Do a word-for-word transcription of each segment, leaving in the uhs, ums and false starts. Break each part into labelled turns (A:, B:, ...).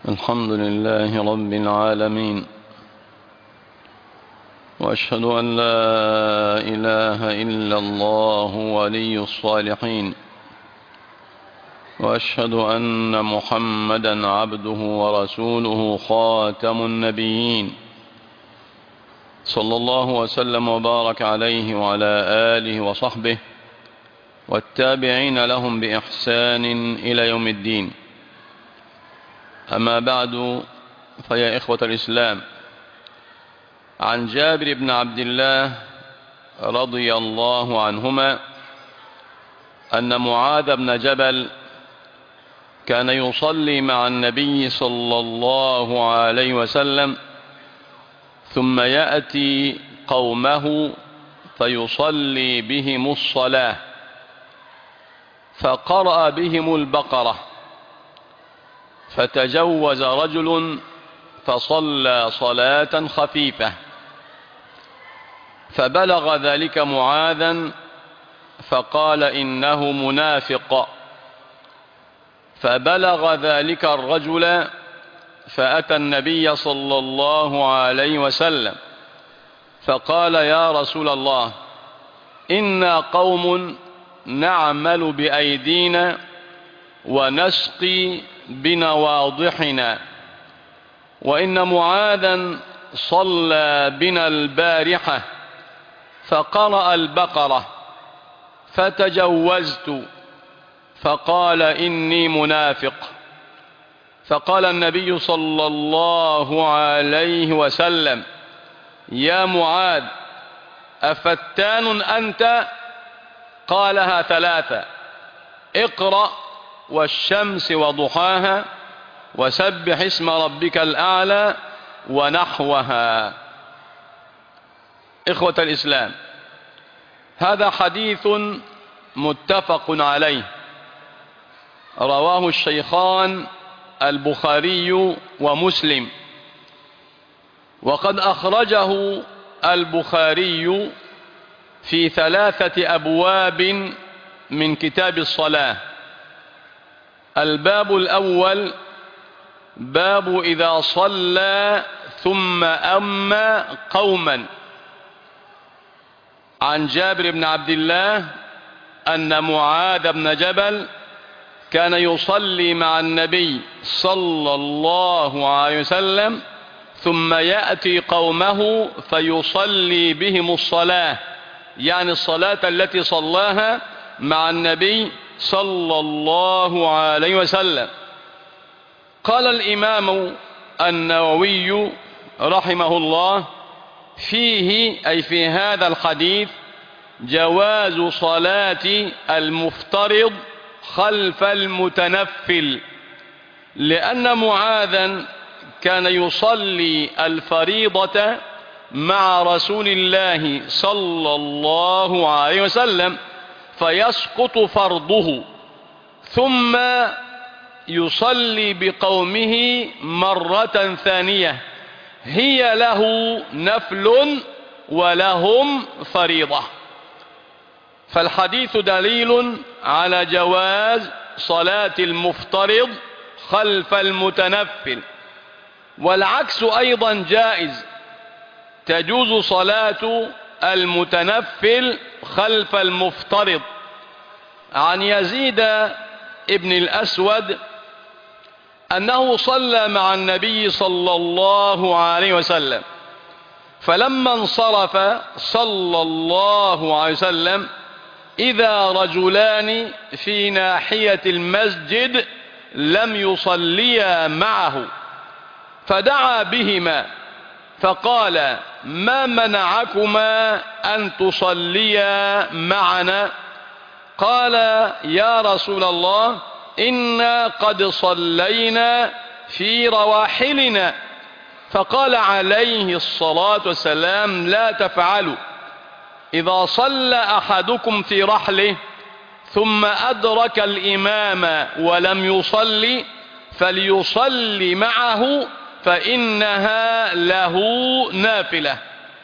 A: الحمد لله رب العالمين، وأشهد أن لا إله إلا الله ولي الصالحين، وأشهد أن محمدا عبده ورسوله خاتم النبيين، صلى الله وسلم وبارك عليه وعلى آله وصحبه والتابعين لهم بإحسان إلى يوم الدين. أما بعد، فيا إخوة الإسلام، عن جابر بن عبد الله رضي الله عنهما أن معاذ بن جبل كان يصلي مع النبي صلى الله عليه وسلم، ثم يأتي قومه فيصلي بهم الصلاة، فقرأ بهم البقرة، فتجوز رجل فصلى صلاة خفيفة، فبلغ ذلك معاذا فقال إنه منافق. فبلغ ذلك الرجل فأتى النبي صلى الله عليه وسلم فقال: يا رسول الله، إنا قوم نعمل بأيدينا ونسقي بنواضحنا، وإن معاذا صلى بنا البارحة فقرأ البقرة فتجوزت، فقال إني منافق. فقال النبي صلى الله عليه وسلم: يا معاذ، أفتان أنت؟ قالها ثلاثة: اقرأ والشمس وضحاها، وسبح اسم ربك الأعلى، ونحوها. إخوة الإسلام، هذا حديث متفق عليه، رواه الشيخان البخاري ومسلم، وقد أخرجه البخاري في ثلاثة أبواب من كتاب الصلاة. الباب الأول باب إذا صلى ثم أمى قوما. عن جابر بن عبد الله أن معاذ بن جبل كان يصلي مع النبي صلى الله عليه وسلم، ثم يأتي قومه فيصلي بهم الصلاة، يعني الصلاة التي صلاها مع النبي صلى الله عليه وسلم. قال الإمام النووي رحمه الله فيه، أي في هذا الحديث، جواز صلاة المفترض خلف المتنفل، لأن معاذا كان يصلي الفريضة مع رسول الله صلى الله عليه وسلم فيسقط فرضه، ثم يصلي بقومه مرة ثانية هي له نفل ولهم فريضة. فالحديث دليل على جواز صلاة المفترض خلف المتنفل، والعكس أيضا جائز، تجوز صلاة المتنفل خلف المفترض. عن يزيد ابن الأسود أنه صلى مع النبي صلى الله عليه وسلم، فلما انصرف صلى الله عليه وسلم إذا رجلان في ناحية المسجد لم يصليا معه، فدعا بهما فقال: ما منعكما أن تصليا معنا؟ قال: يا رسول الله، إنا قد صلينا في رواحلنا. فقال عليه الصلاة والسلام: لا تفعلوا، إذا صلى أحدكم في رحله ثم أدرك الإمام ولم يصلي فليصلي معه، فإنها له نافلة.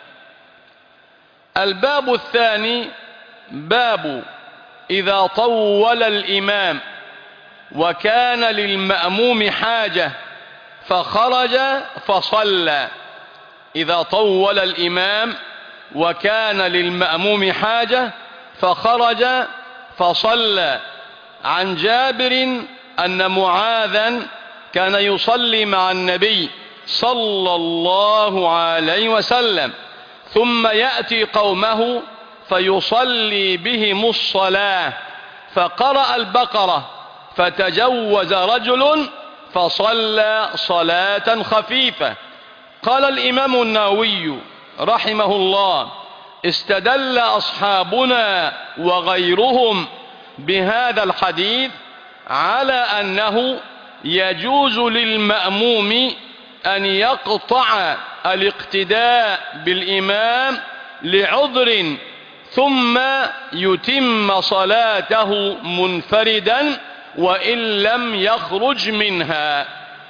A: الباب الثاني باب إذا طول الإمام وكان للمأموم حاجة فخرج فصلى. إذا طول الإمام وكان للمأموم حاجة فخرج فصلى. عن جابر أن معاذا كان يصلي مع النبي صلى الله عليه وسلم ثم يأتي قومه فيصلي بهم الصلاة، فقرأ البقرة فتجوز رجل فصلى صلاة خفيفة. قال الإمام النووي رحمه الله: استدل أصحابنا وغيرهم بهذا الحديث على أنه يجوز للمأموم أن يقطع الاقتداء بالإمام لعذر ثم يتم صلاته منفردا وإن لم يخرج منها.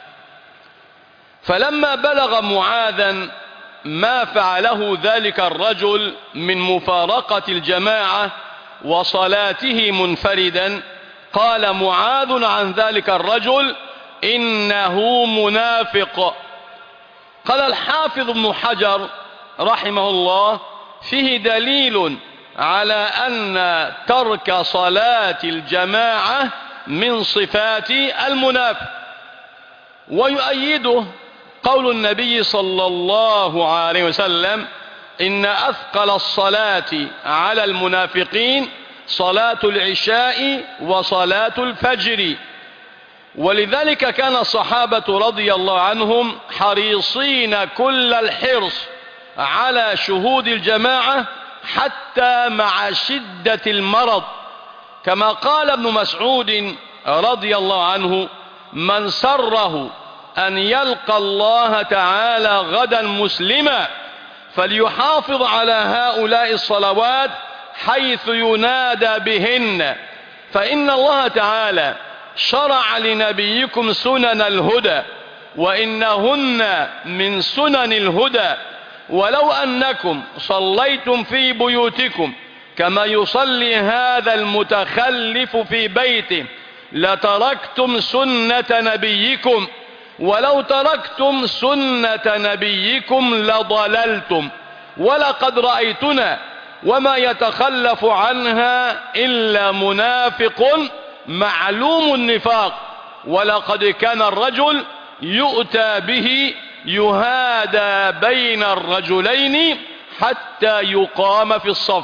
A: فلما بلغ معاذا ما فعله ذلك الرجل من مفارقة الجماعة وصلاته منفردا، قال معاذ عن ذلك الرجل: إنه منافق. قال الحافظ ابن حجر رحمه الله: فيه دليل على أن ترك صلاة الجماعة من صفات المنافق، ويؤيده قول النبي صلى الله عليه وسلم: إن أثقل الصلاة على المنافقين صلاة العشاء وصلاة الفجر. ولذلك كان الصحابة رضي الله عنهم حريصين كل الحرص على شهود الجماعة حتى مع شدة المرض، كما قال ابن مسعود رضي الله عنه: من سره أن يلقى الله تعالى غدا مسلما فليحافظ على هؤلاء الصلوات حيث ينادى بهن، فإن الله تعالى شرع لنبيكم سنن الهدى وإنهن من سنن الهدى، ولو أنكم صليتم في بيوتكم كما يصلي هذا المتخلف في بيته لتركتم سنة نبيكم، ولو تركتم سنة نبيكم لضللتم، ولقد رأيتنا وما يتخلف عنها إلا منافق معلوم النفاق، ولقد كان الرجل يؤتى به يهادى بين الرجلين حتى يقام في الصف.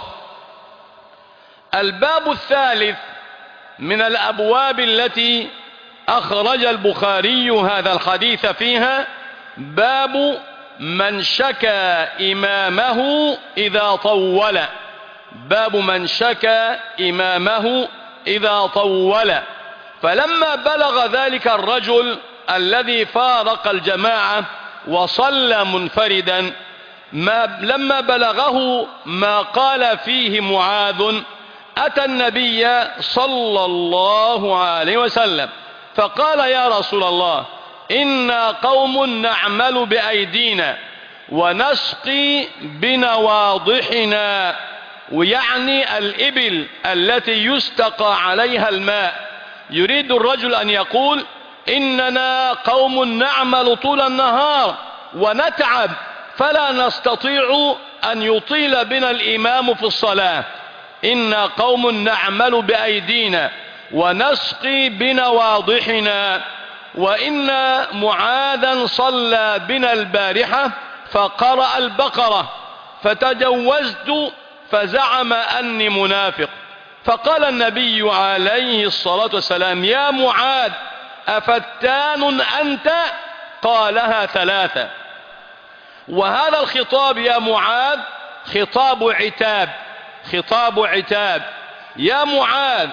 A: الباب الثالث من الأبواب التي أخرج البخاري هذا الحديث فيها باب من شكى إمامه إذا طول. باب من شكى إمامه إذا طول. فلما بلغ ذلك الرجل الذي فارق الجماعة وصلى منفردا، ما لما بلغه ما قال فيه معاذ، أتى النبي صلى الله عليه وسلم فقال: يا رسول الله، إنا قوم نعمل بأيدينا ونسقي بنواضحنا، ويعني الإبل التي يستقى عليها الماء. يريد الرجل أن يقول: إننا قوم نعمل طول النهار ونتعب فلا نستطيع أن يطيل بنا الإمام في الصلاة. إنا قوم نعمل بأيدينا ونسقي بنواضحنا، وإن معاذا صلى بنا البارحة فقرأ البقرة فتجوزت فزعم أني منافق. فقال النبي عليه الصلاة والسلام: يا معاذ، أفتان أنت؟ قالها ثلاثة. وهذا الخطاب يا معاذ خطاب عتاب، خطاب عتاب. يا معاذ،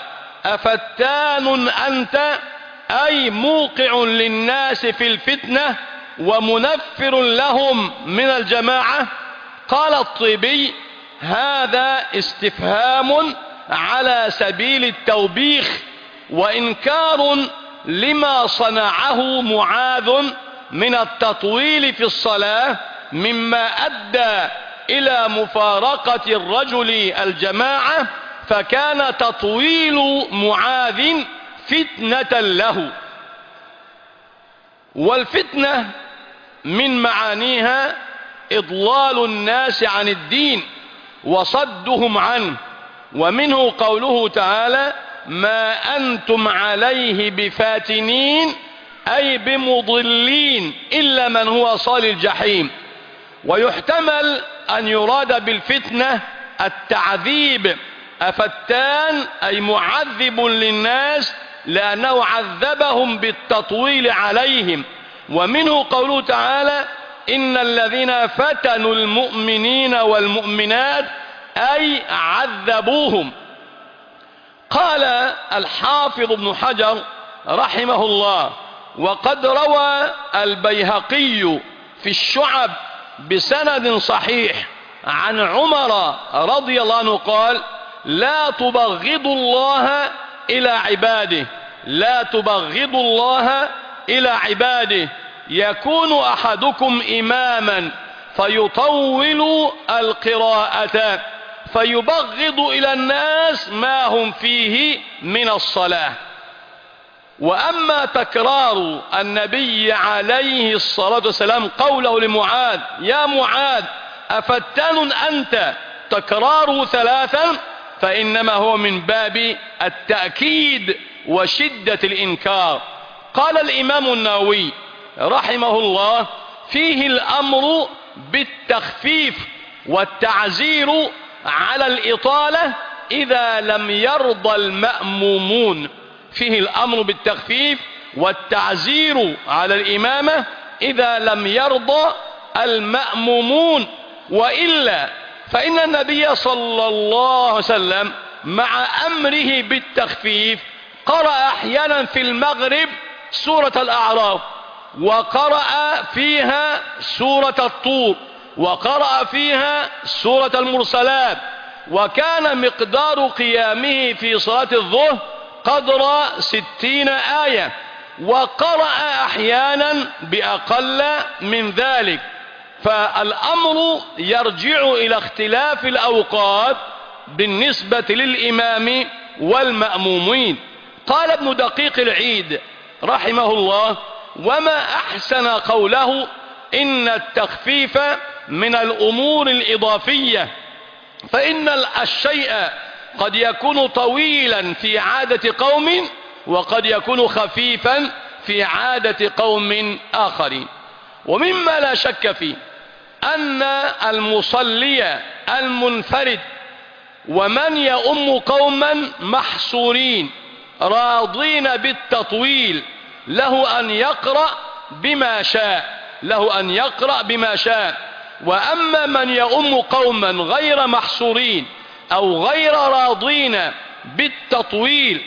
A: أفتان أنت؟ أي موقع للناس في الفتنة ومنفر لهم من الجماعة. قال الطبي: هذا استفهام على سبيل التوبيخ وإنكار لما صنعه معاذ من التطويل في الصلاة، مما أدى إلى مفارقة الرجل الجماعة، فكان تطويل معاذ فتنة له. والفتنة من معانيها إضلال الناس عن الدين وصدهم عنه، ومنه قوله تعالى: ما أنتم عليه بفاتنين، أي بمضلين إلا من هو صال الجحيم. ويحتمل أن يراد بالفتنة التعذيب، أفتان أي معذب للناس لأنه عذبهم بالتطويل عليهم. ومنه قوله تعالى: إن الذين فتنوا المؤمنين والمؤمنات أي عذبوهم. قال الحافظ ابن حجر رحمه الله: وقد روى البيهقي في الشعب بسند صحيح عن عمر رضي الله عنه قال: لا تبغضوا الله إلى عباده، لا تبغضوا الله إلى عباده، يكون أحدكم إماما فيطول القراءة فيبغض إلى الناس ما هم فيه من الصلاة. وأما تكرار النبي عليه الصلاة والسلام قوله لمعاذ: يا معاذ أفتان أنت، تكراره ثلاثا، فإنما هو من باب التأكيد وشدة الإنكار. قال الإمام النووي رحمه الله: فيه الأمر بالتخفيف والتعزير على الإطالة إذا لم يرضى المأمومون. فيه الأمر بالتخفيف والتعزير على الإمامة إذا لم يرضى المأمومون، وإلا فإن النبي صلى الله عليه وسلم مع أمره بالتخفيف قرأ أحيانا في المغرب سورة الأعراف، وقرأ فيها سورة الطور، وقرأ فيها سورة المرسلات، وكان مقدار قيامه في صلاة الظهر قدر ستين آية، وقرأ أحيانا بأقل من ذلك. فالأمر يرجع إلى اختلاف الأوقات بالنسبة للإمام والمأمومين. قال ابن دقيق العيد رحمه الله: وما أحسن قوله إن التخفيف من الأمور الإضافية، فإن الشيء قد يكون طويلا في عادة قوم، وقد يكون خفيفا في عادة قوم آخرين. ومما لا شك فيه أن المصلي المنفرد ومن يؤم قوما محصورين راضين بالتطويل له أن يقرأ بما شاء، له أن يقرأ بما شاء. وأما من يؤم قوما غير محصورين أو غير راضين بالتطويل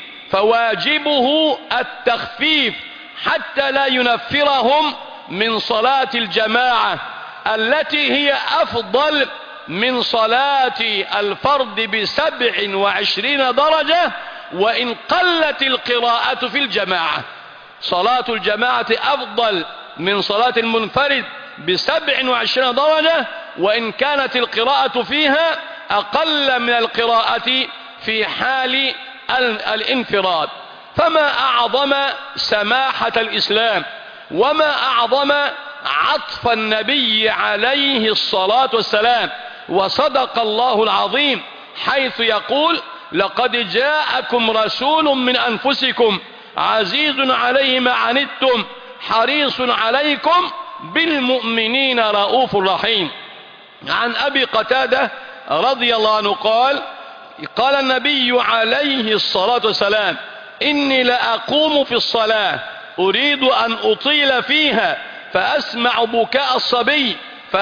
A: فواجبه التخفيف حتى لا ينفرهم من صلاة الجماعة التي هي أفضل من صلاة الفرد بسبع وعشرين درجة، وإن قلت القراءة في الجماعة. صلاة الجماعة أفضل من صلاة المنفرد بسبع وعشرين درجة، وإن كانت القراءة فيها أقل من القراءة في حال الانفراد. فما أعظم سماحة الإسلام، وما أعظم عطف النبي عليه الصلاة والسلام. وصدق الله العظيم حيث يقول: لقد جاءكم رسول من أنفسكم عزيز عليه ما عنتم حريص عليكم بالمؤمنين رؤوف رحيم. عن أبي قتادة رضي الله عنه قال: قال النبي عليه الصلاة والسلام: إني لأقوم في الصلاة أريد أن أطيل فيها فأسمع بكاء الصبي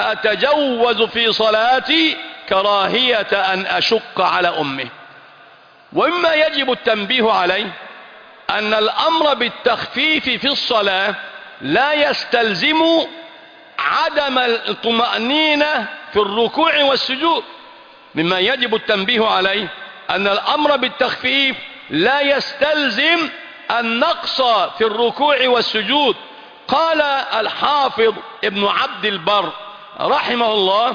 A: فأتجوز في صلاتي كراهية أن أشق على أمه. ومما يجب التنبيه عليه أن الأمر بالتخفيف في الصلاة لا يستلزم عدم الطمأنينة في الركوع والسجود. مما يجب التنبيه عليه أن الأمر بالتخفيف لا يستلزم النقص في الركوع والسجود. قال الحافظ ابن عبد البر رحمه الله: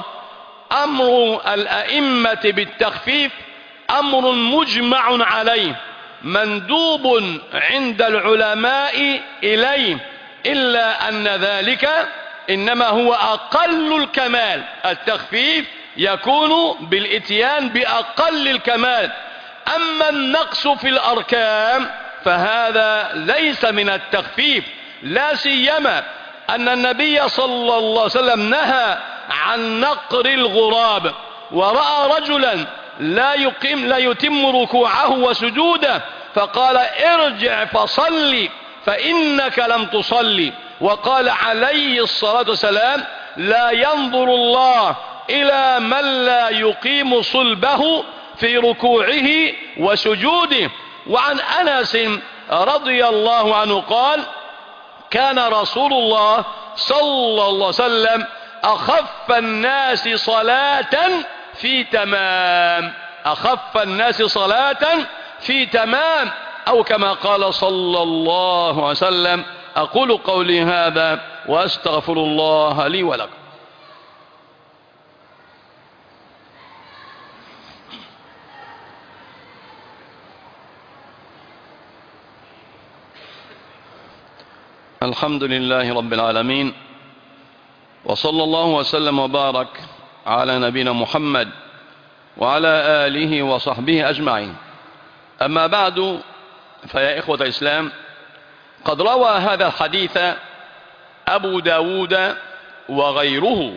A: أمر الأئمة بالتخفيف أمر مجمع عليه مندوب عند العلماء إليه، إلا أن ذلك إنما هو أقل الكمال. التخفيف يكون بالإتيان بأقل الكمال. أما النقص في الأركان فهذا ليس من التخفيف، لا سيما أن النبي صلى الله عليه وسلم نهى عن نقر الغراب، ورأى رجلا لا يقيم لا يتم ركوعه وسجوده فقال ارجع فصلي فإنك لم تصلي. وقال عليه الصلاة والسلام لا ينظر الله إلى من لا يقيم صلبه في ركوعه وسجوده. وعن أنس رضي الله عنه قال كان رسول الله صلى الله عليه وسلم أخف الناس صلاة في تمام، أخف الناس صلاة في تمام، أو كما قال صلى الله عليه وسلم. أقول قولي هذا وأستغفر الله لي ولكم. الحمد لله رب العالمين، وصلى الله وسلم وبارك على نبينا محمد وعلى آله وصحبه أجمعين. أما بعد، فيا إخوة الإسلام، قد روى هذا الحديث أبو داود وغيره،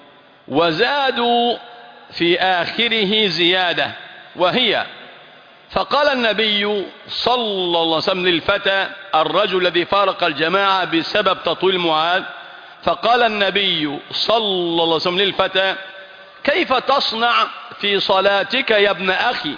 A: وزادوا في آخره زيادة، وهي فقال النبي صلى الله عليه وسلم للفتى الرجل الذي فارق الجماعة بسبب تطويل معاذ، فقال النبي صلى الله عليه وسلم للفتى كيف تصنع في صلاتك يا ابن أخي؟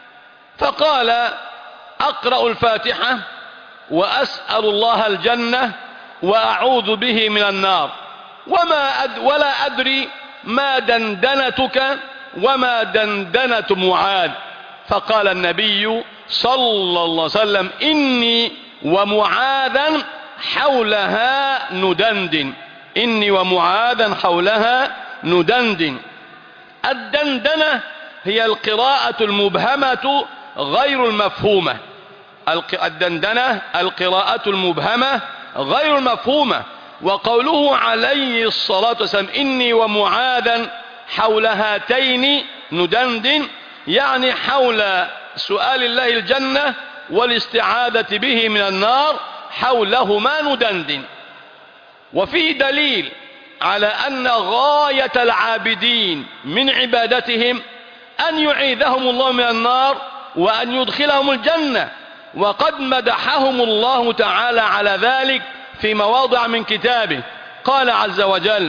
A: فقال أقرأ الفاتحة وأسأل الله الجنة وأعوذ به من النار، وما أد ولا أدري ما دندنتك وما دندنة معاذ. فقال النبي صلى الله عليه وسلم إني ومعاذا حولها ندندن، إني ومعاذا حولها ندندن. الدندنة هي القراءة المبهمة غير المفهومة، الدندنة القراءة المبهمة غير المفهومة. وقوله عليه الصلاة والسلام إني ومعاذا حول هاتين ندندن، يعني حول سؤال الله الجنة والاستعاذة به من النار، حولهما ندندن. وفيه دليل على أن غاية العابدين من عبادتهم أن يعيذهم الله من النار وأن يدخلهم الجنة، وقد مدحهم الله تعالى على ذلك في مواضع من كتابه. قال عز وجل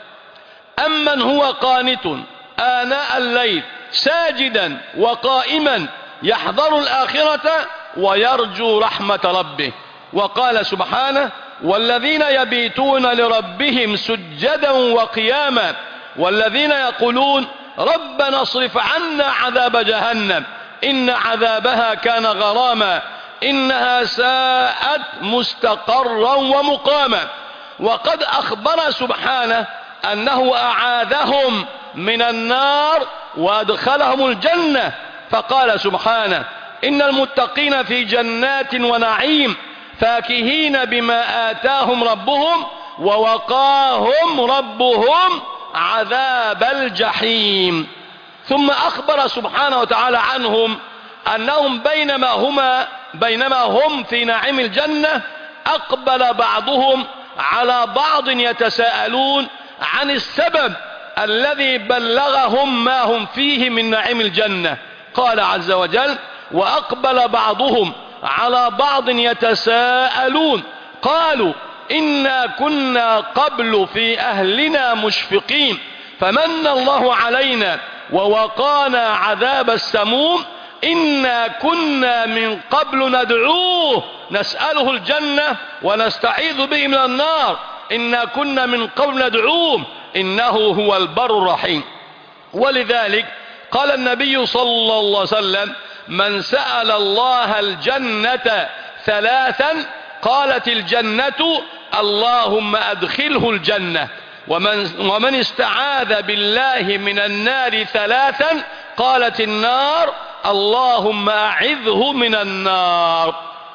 A: أمن هو قانت آناء الليل ساجدا وقائما يحذر الآخرة ويرجو رحمة ربه. وقال سبحانه والذين يبيتون لربهم سجدا وقياما والذين يقولون ربنا اصرف عنا عذاب جهنم إن عذابها كان غراما إنها ساءت مستقرا ومقاما. وقد أخبر سبحانه أنه أعاذهم من النار وأدخلهم الجنة، فقال سبحانه إن المتقين في جنات ونعيم فاكهين بما آتاهم ربهم ووقاهم ربهم عذاب الجحيم. ثم أخبر سبحانه وتعالى عنهم أنهم بينما هما بينما هم في نعيم الجنة أقبل بعضهم على بعض يتساءلون عن السبب الذي بلغهم ما هم فيه من نعيم الجنة. قال عز وجل وأقبل بعضهم على بعض يتساءلون قالوا إنا كنا قبل في أهلنا مشفقين فمن الله علينا ووقانا عذاب السموم إنا كنا من قبل ندعوه نسأله الجنة ونستعيذ به من النار إنا كنا من قبل ندعوه إنه هو البر الرحيم. ولذلك قال النبي صلى الله عليه وسلم من سأل الله الجنة ثلاثا قالت الجنة اللهم أدخله الجنة، ومن, ومن استعاذ بالله من النار ثلاثا قالت النار اللهم أعذه من النار.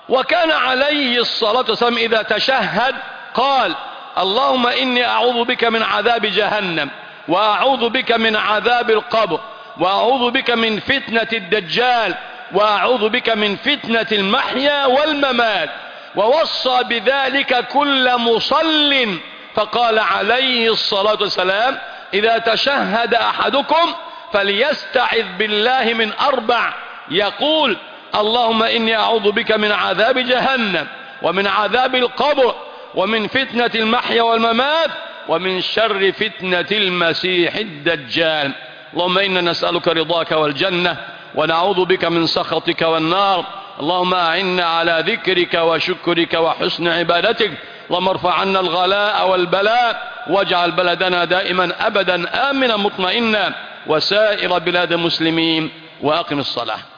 A: وكان عليه الصلاة والسلام إذا تشهد قال اللهم إني أعوذ بك من عذاب جهنم، وأعوذ بك من عذاب القبر، وأعوذ بك من فتنة الدجال، وأعوذ بك من فتنة المحيا والممات. ووصى بذلك كل مصل، فقال عليه الصلاة والسلام إذا تشهد أحدكم فليستعذ بالله من أربع، يقول اللهم إني أعوذ بك من عذاب جهنم، ومن عذاب القبر، ومن فتنة المحيا والممات، ومن شر فتنة المسيح الدجال. اللهم إنا نسألك رضاك والجنة، ونعوذ بك من سخطك والنار. اللهم أعنا على ذكرك وشكرك وحسن عبادتك. اللهم ارفع عنا الغلاء والبلاء، واجعل بلدنا دائما أبدا آمنا مطمئنا، وسائر بلاد المسلمين. وأقم الصلاة.